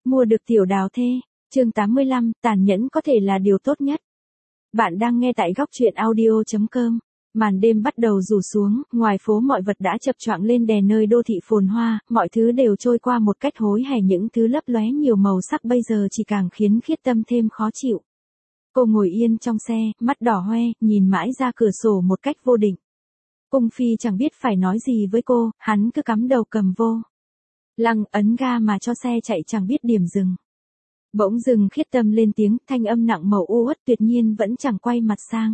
Mua được tiểu đào thê. Chương 85, tàn nhẫn có thể là điều tốt nhất. Bạn đang nghe tại góc truyện audio.com. Màn đêm bắt đầu rủ xuống, ngoài phố mọi vật đã chập choạng lên đèn nơi đô thị phồn hoa, mọi thứ đều trôi qua một cách hối hả, những thứ lấp lóe nhiều màu sắc bây giờ chỉ càng khiến Khiết Tâm thêm khó chịu. Cô ngồi yên trong xe, mắt đỏ hoe, nhìn mãi ra cửa sổ một cách vô định. Cung Phi chẳng biết phải nói gì với cô, hắn cứ cắm đầu cầm vô lăng ấn ga mà cho xe chạy chẳng biết điểm dừng. Bỗng dừng Khiết Tâm lên tiếng, thanh âm nặng màu u uất tuyệt nhiên vẫn chẳng quay mặt sang.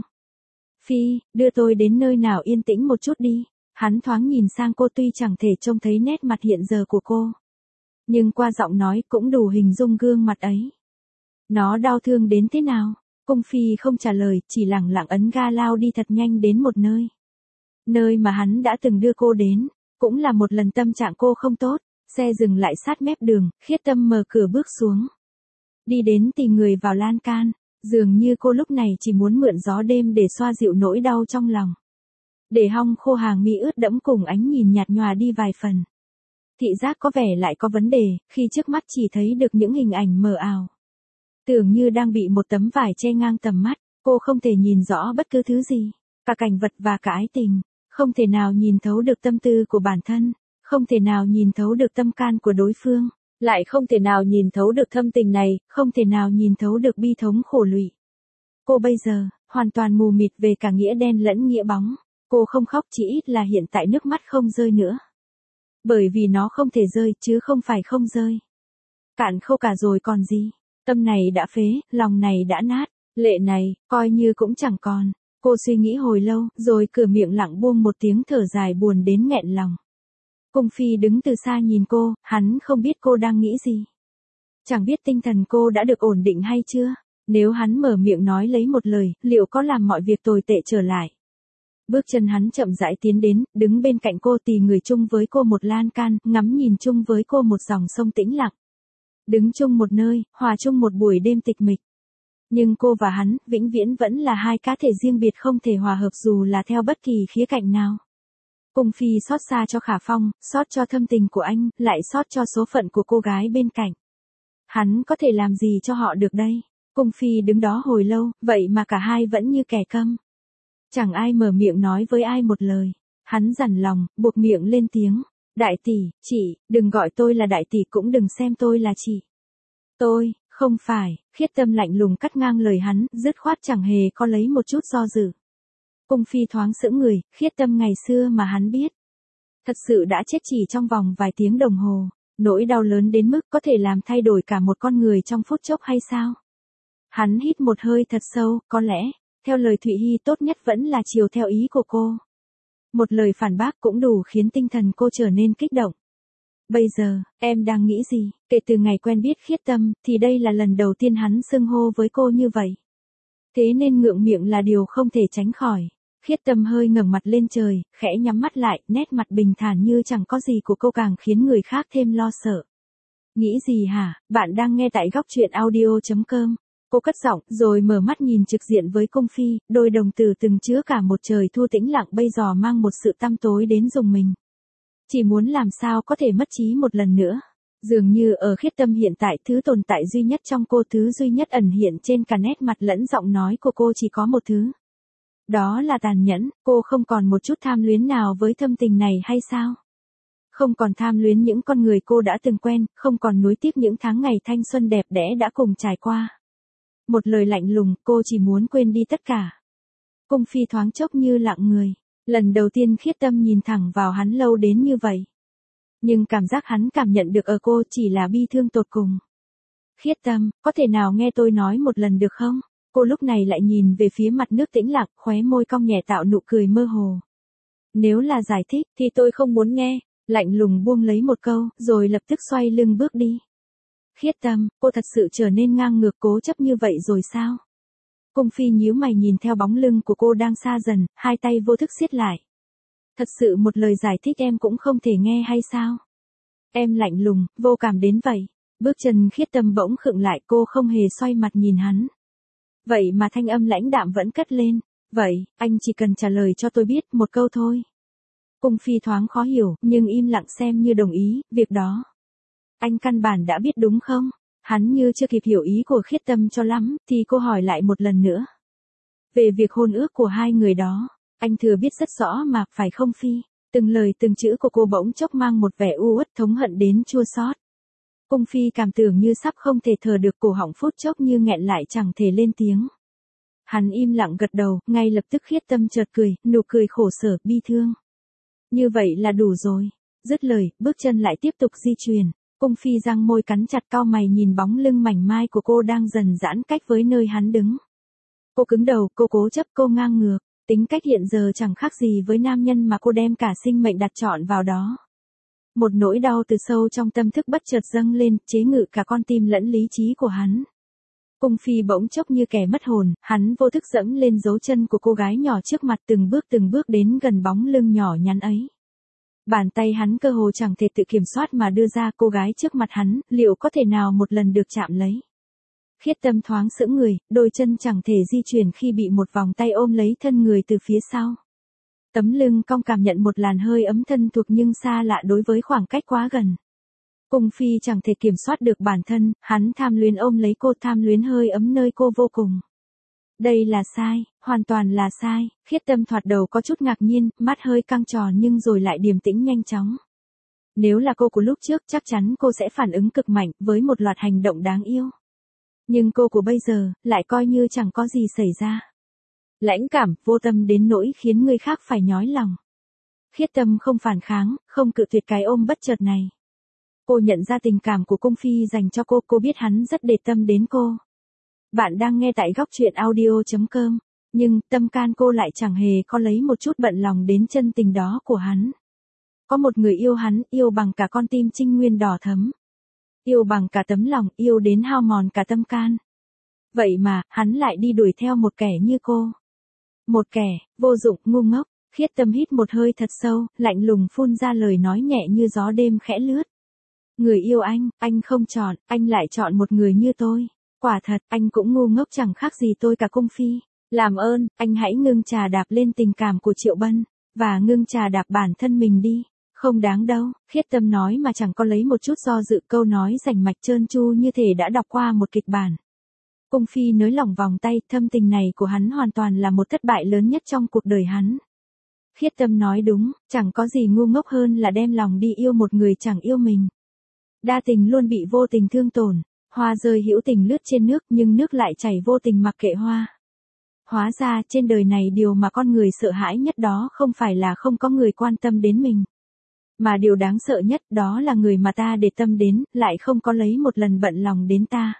Phi, đưa tôi đến nơi nào yên tĩnh một chút đi. Hắn thoáng nhìn sang cô, tuy chẳng thể trông thấy nét mặt hiện giờ của cô, nhưng qua giọng nói cũng đủ hình dung gương mặt ấy. Nó đau thương đến thế nào? Cung Phi không trả lời, chỉ lẳng lặng ấn ga lao đi thật nhanh đến một nơi. Nơi mà hắn đã từng đưa cô đến, cũng là một lần tâm trạng cô không tốt. Xe dừng lại sát mép đường, Khiết Tâm mở cửa bước xuống. Đi đến tì người vào lan can, dường như cô lúc này chỉ muốn mượn gió đêm để xoa dịu nỗi đau trong lòng. Để hong khô hàng mi ướt đẫm cùng ánh nhìn nhạt nhòa đi vài phần. Thị giác có vẻ lại có vấn đề, khi trước mắt chỉ thấy được những hình ảnh mờ ảo. Tưởng như đang bị một tấm vải che ngang tầm mắt, cô không thể nhìn rõ bất cứ thứ gì, cả cảnh vật và cả ái tình, không thể nào nhìn thấu được tâm tư của bản thân. Không thể nào nhìn thấu được tâm can của đối phương, lại không thể nào nhìn thấu được thâm tình này, không thể nào nhìn thấu được bi thống khổ lụy. Cô bây giờ, hoàn toàn mù mịt về cả nghĩa đen lẫn nghĩa bóng. Cô không khóc, chỉ ít là hiện tại nước mắt không rơi nữa. Bởi vì nó không thể rơi, chứ không phải không rơi. Cạn khô cả rồi còn gì. Tâm này đã phế, lòng này đã nát, lệ này, coi như cũng chẳng còn. Cô suy nghĩ hồi lâu, rồi cửa miệng lặng buông một tiếng thở dài buồn đến nghẹn lòng. Cung Phi đứng từ xa nhìn cô, hắn không biết cô đang nghĩ gì. Chẳng biết tinh thần cô đã được ổn định hay chưa. Nếu hắn mở miệng nói lấy một lời, liệu có làm mọi việc tồi tệ trở lại. Bước chân hắn chậm rãi tiến đến, đứng bên cạnh cô, tì người chung với cô một lan can, ngắm nhìn chung với cô một dòng sông tĩnh lặng. Đứng chung một nơi, hòa chung một buổi đêm tịch mịch. Nhưng cô và hắn, vĩnh viễn vẫn là hai cá thể riêng biệt không thể hòa hợp dù là theo bất kỳ khía cạnh nào. Cung Phi xót xa cho Khả Phong, xót cho thâm tình của anh, lại xót cho số phận của cô gái bên cạnh. Hắn có thể làm gì cho họ được đây? Cung Phi đứng đó hồi lâu, vậy mà cả hai vẫn như kẻ câm. Chẳng ai mở miệng nói với ai một lời. Hắn dằn lòng, buộc miệng lên tiếng. Đại tỷ, chị, đừng gọi tôi là đại tỷ, cũng đừng xem tôi là chị. Tôi, không phải. Khiết Tâm lạnh lùng cắt ngang lời hắn, dứt khoát chẳng hề có lấy một chút do dự. Cung Phi thoáng sững người, Khiết Tâm ngày xưa mà hắn biết. Thật sự đã chết chỉ trong vòng vài tiếng đồng hồ. Nỗi đau lớn đến mức có thể làm thay đổi cả một con người trong phút chốc hay sao? Hắn hít một hơi thật sâu, có lẽ, theo lời Thụy Hy tốt nhất vẫn là chiều theo ý của cô. Một lời phản bác cũng đủ khiến tinh thần cô trở nên kích động. Bây giờ, em đang nghĩ gì? Kể từ ngày quen biết Khiết Tâm, thì đây là lần đầu tiên hắn xưng hô với cô như vậy. Thế nên ngượng miệng là điều không thể tránh khỏi. Khiết Tâm hơi ngẩng mặt lên trời, khẽ nhắm mắt lại, nét mặt bình thản như chẳng có gì của cô càng khiến người khác thêm lo sợ. Nghĩ gì hả? Bạn đang nghe tại góc truyện audio.com. Cô cất giọng, rồi mở mắt nhìn trực diện với Cung Phi, đôi đồng tử từng chứa cả một trời thu tĩnh lặng bây giờ mang một sự tăm tối đến rùng mình. Chỉ muốn làm sao có thể mất trí một lần nữa. Dường như ở Khiết Tâm hiện tại, thứ tồn tại duy nhất trong cô, thứ duy nhất ẩn hiện trên cả nét mặt lẫn giọng nói của cô chỉ có một thứ. Đó là tàn nhẫn. Cô không còn một chút tham luyến nào với thâm tình này hay sao? Không còn tham luyến những con người cô đã từng quen, không còn nuối tiếc những tháng ngày thanh xuân đẹp đẽ đã cùng trải qua. Một lời lạnh lùng, cô chỉ muốn quên đi tất cả. Cung Phi thoáng chốc như lặng người. Lần đầu tiên Khiết Tâm nhìn thẳng vào hắn lâu đến như vậy. Nhưng cảm giác hắn cảm nhận được ở cô chỉ là bi thương tột cùng. Khiết Tâm, có thể nào nghe tôi nói một lần được không? Cô lúc này lại nhìn về phía mặt nước tĩnh lặng, khóe môi cong nhẹ tạo nụ cười mơ hồ. Nếu là giải thích, thì tôi không muốn nghe. Lạnh lùng buông lấy một câu, rồi lập tức xoay lưng bước đi. Khiết Tâm, cô thật sự trở nên ngang ngược cố chấp như vậy rồi sao? Cung Phi nhíu mày nhìn theo bóng lưng của cô đang xa dần, hai tay vô thức siết lại. Thật sự một lời giải thích em cũng không thể nghe hay sao? Em lạnh lùng, vô cảm đến vậy. Bước chân Khiết Tâm bỗng khựng lại, cô không hề xoay mặt nhìn hắn. Vậy mà thanh âm lãnh đạm vẫn cất lên. Vậy, anh chỉ cần trả lời cho tôi biết một câu thôi. Cung Phi thoáng khó hiểu, nhưng im lặng xem như đồng ý, việc đó. Anh căn bản đã biết đúng không? Hắn như chưa kịp hiểu ý của Khiết Tâm cho lắm, thì cô hỏi lại một lần nữa. Về việc hôn ước của hai người đó, anh thừa biết rất rõ mà, phải không Phi? Từng lời từng chữ của cô bỗng chốc mang một vẻ u uất thống hận đến chua xót. Cung Phi cảm tưởng như sắp không thể thở được, cổ họng phút chốc như nghẹn lại chẳng thể lên tiếng. Hắn im lặng gật đầu, ngay lập tức Khiết Tâm chợt cười, nụ cười khổ sở, bi thương. Như vậy là đủ rồi. Dứt lời, bước chân lại tiếp tục di chuyển. Cung Phi răng môi cắn chặt, cau mày nhìn bóng lưng mảnh mai của cô đang dần giãn cách với nơi hắn đứng. Cô cứng đầu, cô cố chấp, cô ngang ngược. Tính cách hiện giờ chẳng khác gì với nam nhân mà cô đem cả sinh mệnh đặt trọn vào đó. Một nỗi đau từ sâu trong tâm thức bất chợt dâng lên, chế ngự cả con tim lẫn lý trí của hắn. Cung Phi bỗng chốc như kẻ mất hồn, hắn vô thức dẫm lên dấu chân của cô gái nhỏ trước mặt, từng bước đến gần bóng lưng nhỏ nhắn ấy. Bàn tay hắn cơ hồ chẳng thể tự kiểm soát mà đưa ra, cô gái trước mặt hắn, liệu có thể nào một lần được chạm lấy. Khiết Tâm thoáng sững người, đôi chân chẳng thể di chuyển khi bị một vòng tay ôm lấy thân người từ phía sau. Tấm lưng cong cảm nhận một làn hơi ấm thân thuộc nhưng xa lạ đối với khoảng cách quá gần. Cung Phi chẳng thể kiểm soát được bản thân, hắn tham luyến ôm lấy cô, tham luyến hơi ấm nơi cô vô cùng. Đây là sai, hoàn toàn là sai. Khiết Tâm thoạt đầu có chút ngạc nhiên, mắt hơi căng tròn nhưng rồi lại điềm tĩnh nhanh chóng. Nếu là cô của lúc trước chắc chắn cô sẽ phản ứng cực mạnh với một loạt hành động đáng yêu. Nhưng cô của bây giờ, lại coi như chẳng có gì xảy ra. Lãnh cảm, vô tâm đến nỗi khiến người khác phải nhói lòng. Khiết Tâm không phản kháng, không cự tuyệt cái ôm bất chợt này. Cô nhận ra tình cảm của Cung Phi dành cho cô biết hắn rất để tâm đến cô. Bạn đang nghe tại góc truyện audio.com, nhưng tâm can cô lại chẳng hề có lấy một chút bận lòng đến chân tình đó của hắn. Có một người yêu hắn, yêu bằng cả con tim trinh nguyên đỏ thấm. Yêu bằng cả tấm lòng, yêu đến hao mòn cả tâm can. Vậy mà, hắn lại đi đuổi theo một kẻ như cô. Một kẻ, vô dụng, ngu ngốc. Khiết Tâm hít một hơi thật sâu, lạnh lùng phun ra lời nói nhẹ như gió đêm khẽ lướt. Người yêu anh không chọn, anh lại chọn một người như tôi. Quả thật, anh cũng ngu ngốc chẳng khác gì tôi cả Cung Phi. Làm ơn, anh hãy ngưng trà đạp lên tình cảm của Triệu Bân, và ngưng trà đạp bản thân mình đi. Không đáng đâu, Khiết Tâm nói mà chẳng có lấy một chút do dự, câu nói rành mạch trơn tru như thể đã đọc qua một kịch bản. Cung Phi nới lỏng vòng tay, thâm tình này của hắn hoàn toàn là một thất bại lớn nhất trong cuộc đời hắn. Khiết Tâm nói đúng, chẳng có gì ngu ngốc hơn là đem lòng đi yêu một người chẳng yêu mình. Đa tình luôn bị vô tình thương tổn, hoa rơi hữu tình lướt trên nước nhưng nước lại chảy vô tình mặc kệ hoa. Hóa ra trên đời này điều mà con người sợ hãi nhất đó không phải là không có người quan tâm đến mình. Mà điều đáng sợ nhất đó là người mà ta để tâm đến, lại không có lấy một lần bận lòng đến ta.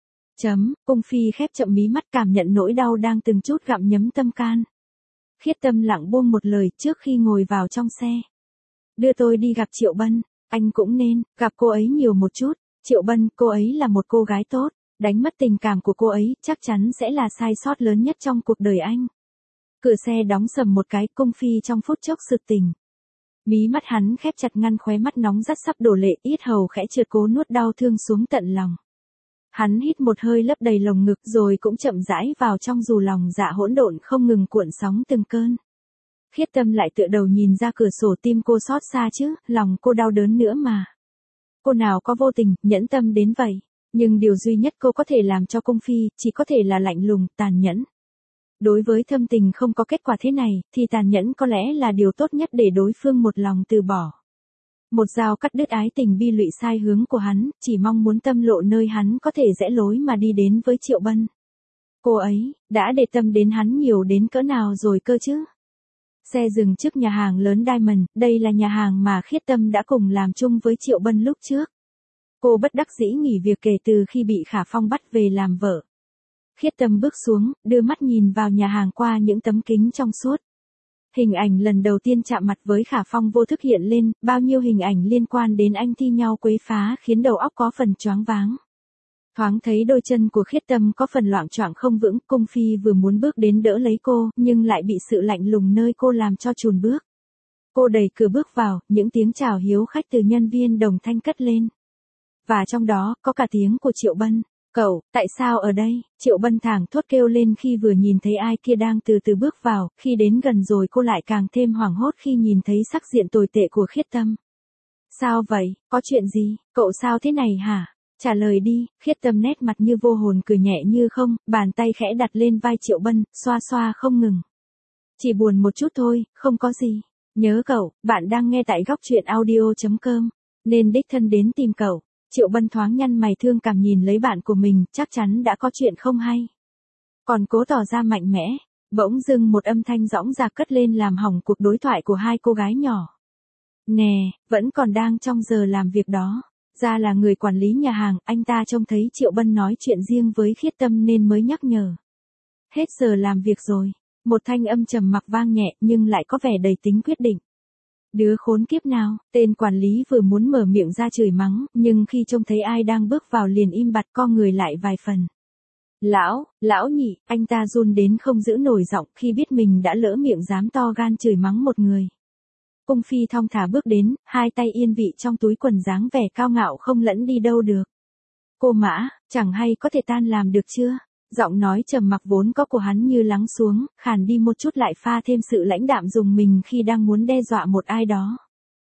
Cung Phi khép chậm mí mắt, cảm nhận nỗi đau đang từng chút gặm nhấm tâm can. Khiết Tâm lặng buông một lời trước khi ngồi vào trong xe. Đưa tôi đi gặp Triệu Bân, anh cũng nên gặp cô ấy nhiều một chút. Triệu Bân, cô ấy là một cô gái tốt, đánh mất tình cảm của cô ấy chắc chắn sẽ là sai sót lớn nhất trong cuộc đời anh. Cửa xe đóng sầm một cái, Cung Phi trong phút chốc sực tỉnh. Mí mắt hắn khép chặt ngăn khóe mắt nóng rát sắp đổ lệ, yết hầu khẽ trượt, cố nuốt đau thương xuống tận lòng. Hắn hít một hơi lấp đầy lồng ngực rồi cũng chậm rãi vào trong, dù lòng dạ hỗn độn không ngừng cuộn sóng từng cơn. Khiết Tâm lại tựa đầu nhìn ra cửa sổ, tim cô xót xa chứ, lòng cô đau đớn nữa mà. Cô nào có vô tình, nhẫn tâm đến vậy, nhưng điều duy nhất cô có thể làm cho Cung Phi, chỉ có thể là lạnh lùng, tàn nhẫn. Đối với thâm tình không có kết quả thế này, thì tàn nhẫn có lẽ là điều tốt nhất để đối phương một lòng từ bỏ. Một dao cắt đứt ái tình bi lụy sai hướng của hắn, chỉ mong muốn tâm lộ nơi hắn có thể rẽ lối mà đi đến với Triệu Bân. Cô ấy, đã để tâm đến hắn nhiều đến cỡ nào rồi cơ chứ? Xe dừng trước nhà hàng lớn Diamond, đây là nhà hàng mà Khiết Tâm đã cùng làm chung với Triệu Bân lúc trước. Cô bất đắc dĩ nghỉ việc kể từ khi bị Khả Phong bắt về làm vợ. Khiết Tâm bước xuống, đưa mắt nhìn vào nhà hàng qua những tấm kính trong suốt. Hình ảnh lần đầu tiên chạm mặt với Khả Phong vô thức hiện lên, bao nhiêu hình ảnh liên quan đến anh thi nhau quấy phá khiến đầu óc có phần choáng váng. Thoáng thấy đôi chân của Khiết Tâm có phần loạng choạng không vững, Cung Phi vừa muốn bước đến đỡ lấy cô, nhưng lại bị sự lạnh lùng nơi cô làm cho chùn bước. Cô đẩy cửa bước vào, những tiếng chào hiếu khách từ nhân viên đồng thanh cất lên. Và trong đó, có cả tiếng của Triệu Bân. Cậu, tại sao ở đây? Triệu Bân thảng thốt kêu lên khi vừa nhìn thấy ai kia đang từ từ bước vào, khi đến gần rồi cô lại càng thêm hoảng hốt khi nhìn thấy sắc diện tồi tệ của Khiết Tâm. Sao vậy, có chuyện gì, cậu sao thế này hả? Trả lời đi, Khiết Tâm nét mặt như vô hồn cười nhẹ như không, bàn tay khẽ đặt lên vai Triệu Bân, xoa xoa không ngừng. Chỉ buồn một chút thôi, không có gì. Nhớ cậu, bạn đang nghe tại góc truyện audio.com, nên đích thân đến tìm cậu. Triệu Bân thoáng nhăn mày thương cảm nhìn lấy bạn của mình, chắc chắn đã có chuyện không hay. Còn cố tỏ ra mạnh mẽ, bỗng dưng một âm thanh dõng dạc cất lên làm hỏng cuộc đối thoại của hai cô gái nhỏ. Nè, vẫn còn đang trong giờ làm việc đó. Ra là người quản lý nhà hàng, anh ta trông thấy Triệu Bân nói chuyện riêng với Khiết Tâm nên mới nhắc nhở. Hết giờ làm việc rồi. Một thanh âm trầm mặc vang nhẹ nhưng lại có vẻ đầy tính quyết định. Đứa khốn kiếp nào, tên quản lý vừa muốn mở miệng ra chửi mắng, nhưng khi trông thấy ai đang bước vào liền im bặt co người lại vài phần. Lão nhị, anh ta run đến không giữ nổi giọng khi biết mình đã lỡ miệng dám to gan chửi mắng một người. Cung Phi thong thả bước đến, hai tay yên vị trong túi quần dáng vẻ cao ngạo không lẫn đi đâu được. Cô Mã, chẳng hay có thể tan làm được chưa? Giọng nói trầm mặc vốn có của hắn như lắng xuống, khàn đi một chút lại pha thêm sự lãnh đạm dùng mình khi đang muốn đe dọa một ai đó.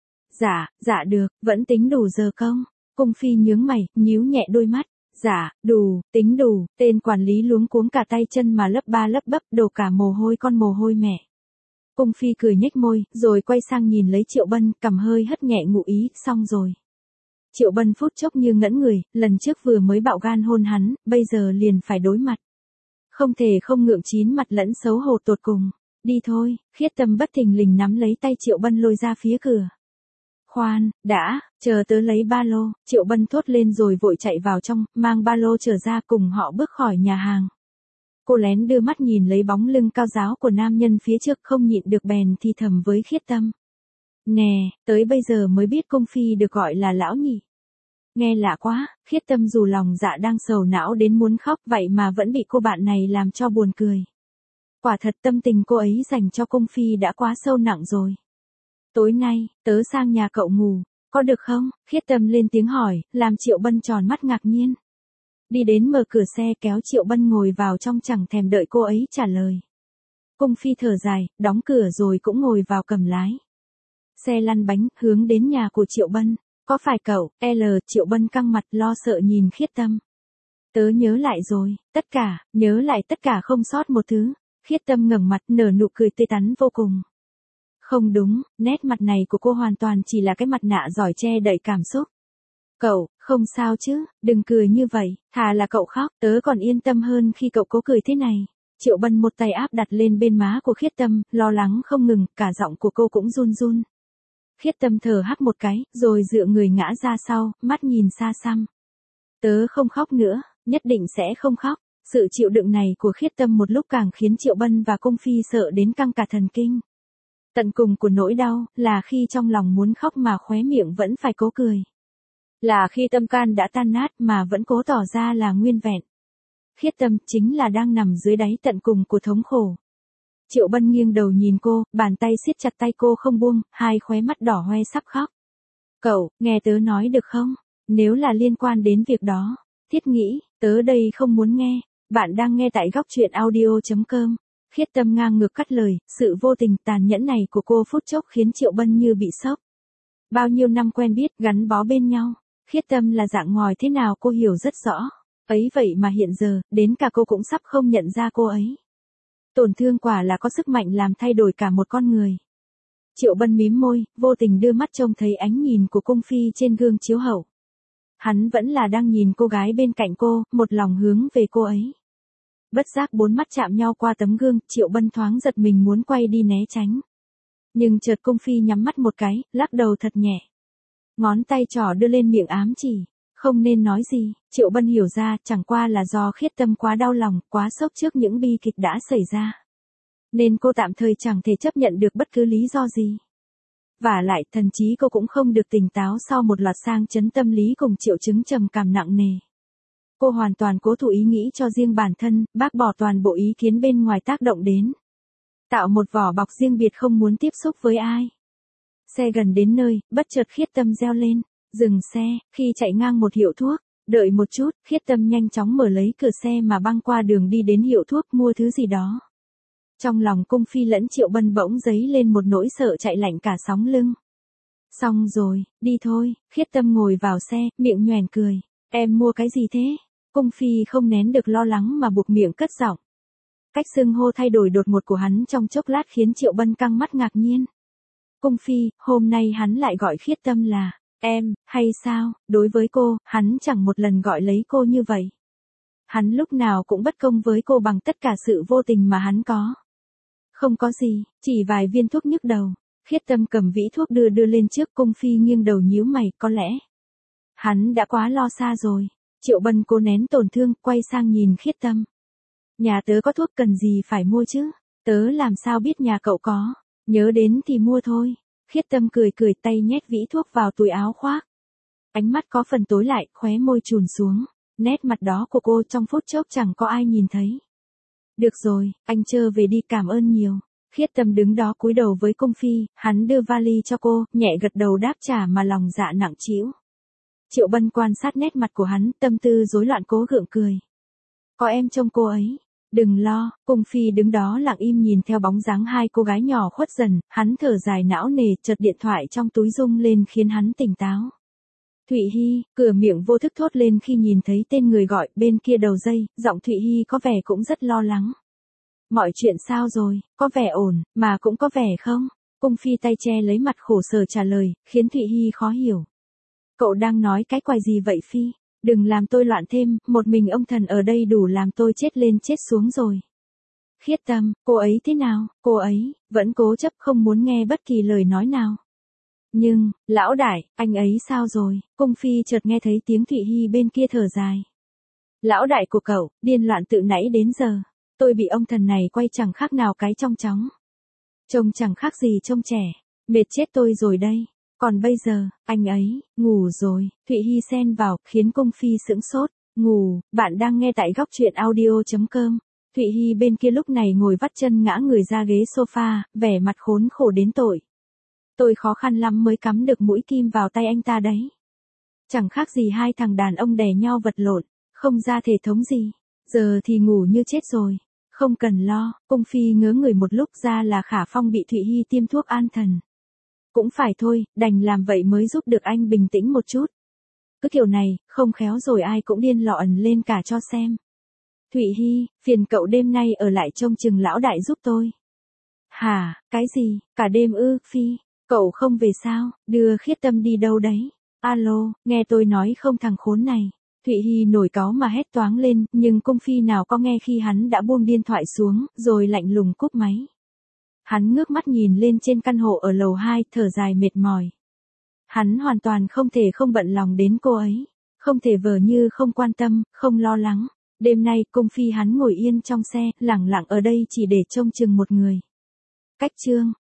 Dạ được, vẫn tính đủ giờ không? Cung Phi nhướng mày, nhíu nhẹ đôi mắt. Dạ, tính đủ, tên quản lý luống cuống cả tay chân mà lấp ba lấp bấp đổ cả mồ hôi con mồ hôi mẹ. Cung Phi cười nhếch môi, rồi quay sang nhìn lấy Triệu Bân, cằm hơi hất nhẹ ngụ ý, xong rồi. Triệu Bân phút chốc như ngẩn người, lần trước vừa mới bạo gan hôn hắn, bây giờ liền phải đối mặt. Không thể không ngượng chín mặt lẫn xấu hổ tột cùng. Đi thôi, Khiết Tâm bất thình lình nắm lấy tay Triệu Bân lôi ra phía cửa. Khoan, đã, chờ tớ lấy ba lô, Triệu Bân thốt lên rồi vội chạy vào trong, mang ba lô trở ra cùng họ bước khỏi nhà hàng. Cô lén đưa mắt nhìn lấy bóng lưng cao ráo của nam nhân phía trước không nhịn được bèn thì thầm với Khiết Tâm. Nè, tới bây giờ mới biết Cung Phi được gọi là lão nhị. Nghe lạ quá, Khiết Tâm dù lòng dạ đang sầu não đến muốn khóc vậy mà vẫn bị cô bạn này làm cho buồn cười. Quả thật tâm tình cô ấy dành cho Cung Phi đã quá sâu nặng rồi. Tối nay, tớ sang nhà cậu ngủ, có được không? Khiết Tâm lên tiếng hỏi, làm Triệu Bân tròn mắt ngạc nhiên. Đi đến mở cửa xe kéo Triệu Bân ngồi vào trong chẳng thèm đợi cô ấy trả lời. Cung Phi thở dài, đóng cửa rồi cũng ngồi vào cầm lái. Xe lăn bánh, hướng đến nhà của Triệu Bân. Có phải cậu, Triệu Bân căng mặt lo sợ nhìn Khiết Tâm. Tớ nhớ lại rồi, nhớ lại tất cả không sót một thứ. Khiết Tâm ngẩng mặt nở nụ cười tươi tắn vô cùng. Không đúng, nét mặt này của cô hoàn toàn chỉ là cái mặt nạ giỏi che đậy cảm xúc. Cậu, không sao chứ, đừng cười như vậy, thà là cậu khóc, tớ còn yên tâm hơn khi cậu cố cười thế này. Triệu Bân một tay áp đặt lên bên má của Khiết Tâm, lo lắng không ngừng, cả giọng của cô cũng run run. Khiết Tâm thở hắt một cái, rồi dựa người ngã ra sau, mắt nhìn xa xăm. Tớ không khóc nữa, nhất định sẽ không khóc. Sự chịu đựng này của Khiết Tâm một lúc càng khiến Triệu Bân và Cung Phi sợ đến căng cả thần kinh. Tận cùng của nỗi đau, là khi trong lòng muốn khóc mà khóe miệng vẫn phải cố cười. Là khi tâm can đã tan nát mà vẫn cố tỏ ra là nguyên vẹn. Khiết Tâm chính là đang nằm dưới đáy tận cùng của thống khổ. Triệu Bân nghiêng đầu nhìn cô, bàn tay siết chặt tay cô không buông, hai khóe mắt đỏ hoe sắp khóc. Cậu, nghe tớ nói được không? Nếu là liên quan đến việc đó, thiết nghĩ, tớ đây không muốn nghe. Bạn đang nghe tại góc truyện audio.com. Khiết Tâm ngang ngược cắt lời, sự vô tình tàn nhẫn này của cô phút chốc khiến Triệu Bân như bị sốc. Bao nhiêu năm quen biết, gắn bó bên nhau, Khiết Tâm là dạng ngòi thế nào cô hiểu rất rõ. Ấy vậy mà hiện giờ, đến cả cô cũng sắp không nhận ra cô ấy. Tổn thương quả là có sức mạnh làm thay đổi cả một con người. Triệu Bân mím môi, vô tình đưa mắt trông thấy ánh nhìn của Cung Phi trên gương chiếu hậu. Hắn vẫn là đang nhìn cô gái bên cạnh cô, một lòng hướng về cô ấy. Bất giác bốn mắt chạm nhau qua tấm gương, Triệu Bân thoáng giật mình muốn quay đi né tránh. Nhưng chợt Cung Phi nhắm mắt một cái, lắc đầu thật nhẹ. Ngón tay trỏ đưa lên miệng ám chỉ. Không nên nói gì, Triệu Bân hiểu ra chẳng qua là do Khiết Tâm quá đau lòng, quá sốc trước những bi kịch đã xảy ra. Nên cô tạm thời chẳng thể chấp nhận được bất cứ lý do gì. Vả lại, thần trí cô cũng không được tỉnh táo sau một loạt sang chấn tâm lý cùng triệu chứng trầm cảm nặng nề. Cô hoàn toàn cố thủ ý nghĩ cho riêng bản thân, bác bỏ toàn bộ ý kiến bên ngoài tác động đến. Tạo một vỏ bọc riêng biệt không muốn tiếp xúc với ai. Xe gần đến nơi, bất chợt Khiết Tâm reo lên. Dừng xe, khi chạy ngang một hiệu thuốc. Đợi một chút, Khiết Tâm nhanh chóng mở lấy cửa xe mà băng qua đường đi đến hiệu thuốc mua thứ gì đó. Trong lòng Cung Phi lẫn Triệu Bân bỗng dấy lên một nỗi sợ chạy lạnh cả sóng lưng. Xong rồi, đi thôi, Khiết Tâm ngồi vào xe, miệng nhoẻn cười. Em mua cái gì thế? Cung Phi không nén được lo lắng mà buộc miệng cất giọng. Cách xưng hô thay đổi đột ngột của hắn trong chốc lát khiến Triệu Bân căng mắt ngạc nhiên. Cung Phi, hôm nay hắn lại gọi Khiết Tâm là em, hay sao? Đối với cô, hắn chẳng một lần gọi lấy cô như vậy. Hắn lúc nào cũng bất công với cô bằng tất cả sự vô tình mà hắn có. Không có gì, chỉ vài viên thuốc nhức đầu. Khiết Tâm cầm vỉ thuốc đưa lên trước. Cung Phi nghiêng đầu nhíu mày, có lẽ hắn đã quá lo xa rồi. Triệu Bân cố nén tổn thương, quay sang nhìn Khiết Tâm. Nhà tớ có thuốc cần gì phải mua chứ? Tớ làm sao biết nhà cậu có? Nhớ đến thì mua thôi. Khiết Tâm cười tay nhét vỉ thuốc vào túi áo khoác. Ánh mắt có phần tối lại, khóe môi trùn xuống. Nét mặt đó của cô trong phút chốc chẳng có ai nhìn thấy. Được rồi, anh trơ về đi, cảm ơn nhiều. Khiết Tâm đứng đó cúi đầu với Cung Phi, hắn đưa vali cho cô, nhẹ gật đầu đáp trả mà lòng dạ nặng trĩu. Triệu Bân quan sát nét mặt của hắn, tâm tư rối loạn cố gượng cười. Có em trông cô ấy. Đừng lo. Cung Phi đứng đó lặng im nhìn theo bóng dáng hai cô gái nhỏ khuất dần, hắn thở dài não nề, chợt điện thoại trong túi rung lên khiến hắn tỉnh táo. Thụy Hy, cửa miệng vô thức thốt lên khi nhìn thấy tên người gọi. Bên kia đầu dây, giọng Thụy Hy có vẻ cũng rất lo lắng. Mọi chuyện sao rồi, có vẻ ổn, mà cũng có vẻ không? Cung Phi tay che lấy mặt khổ sở trả lời, khiến Thụy Hy khó hiểu. Cậu đang nói cái quái gì vậy Phi? Đừng làm tôi loạn thêm, một mình ông thần ở đây đủ làm tôi chết lên chết xuống rồi. Khiết Tâm, cô ấy thế nào? Cô ấy vẫn cố chấp không muốn nghe bất kỳ lời nói nào. Nhưng, lão đại, anh ấy sao rồi? Cung Phi chợt nghe thấy tiếng Thụy Hy bên kia thở dài. Lão đại của cậu, điên loạn từ nãy đến giờ. Tôi bị ông thần này quay chẳng khác nào cái trong chóng. Trông chẳng khác gì trông trẻ. Mệt chết tôi rồi đây. Còn bây giờ, anh ấy, ngủ rồi. Thụy Hy xen vào, khiến Cung Phi sững sốt. Ngủ, bạn đang nghe tại góc truyện audio.com. Thụy Hy bên kia lúc này ngồi vắt chân ngã người ra ghế sofa, vẻ mặt khốn khổ đến tội. Tôi khó khăn lắm mới cắm được mũi kim vào tay anh ta đấy. Chẳng khác gì hai thằng đàn ông đè nhau vật lộn, không ra thể thống gì. Giờ thì ngủ như chết rồi. Không cần lo. Cung Phi ngớ người một lúc ra là Khả Phong bị Thụy Hy tiêm thuốc an thần. Cũng phải thôi, đành làm vậy mới giúp được anh bình tĩnh một chút. Cứ kiểu này, không khéo rồi ai cũng điên lọn lên cả cho xem. Thụy Hy, phiền cậu đêm nay ở lại trông chừng lão đại giúp tôi. Hả, cái gì, cả đêm ư? Phi, cậu không về sao? Đưa Khiết Tâm đi đâu đấy? Alo, nghe tôi nói không thằng khốn này. Thụy Hy nổi cáu mà hét toáng lên, nhưng Cung Phi nào có nghe khi hắn đã buông điện thoại xuống, rồi lạnh lùng cúp máy. Hắn ngước mắt nhìn lên trên căn hộ ở lầu 2, thở dài mệt mỏi. Hắn hoàn toàn không thể không bận lòng đến cô ấy, không thể vờ như không quan tâm, không lo lắng. Đêm nay, Cung Phi hắn ngồi yên trong xe, lẳng lặng ở đây chỉ để trông chừng một người. Cách chương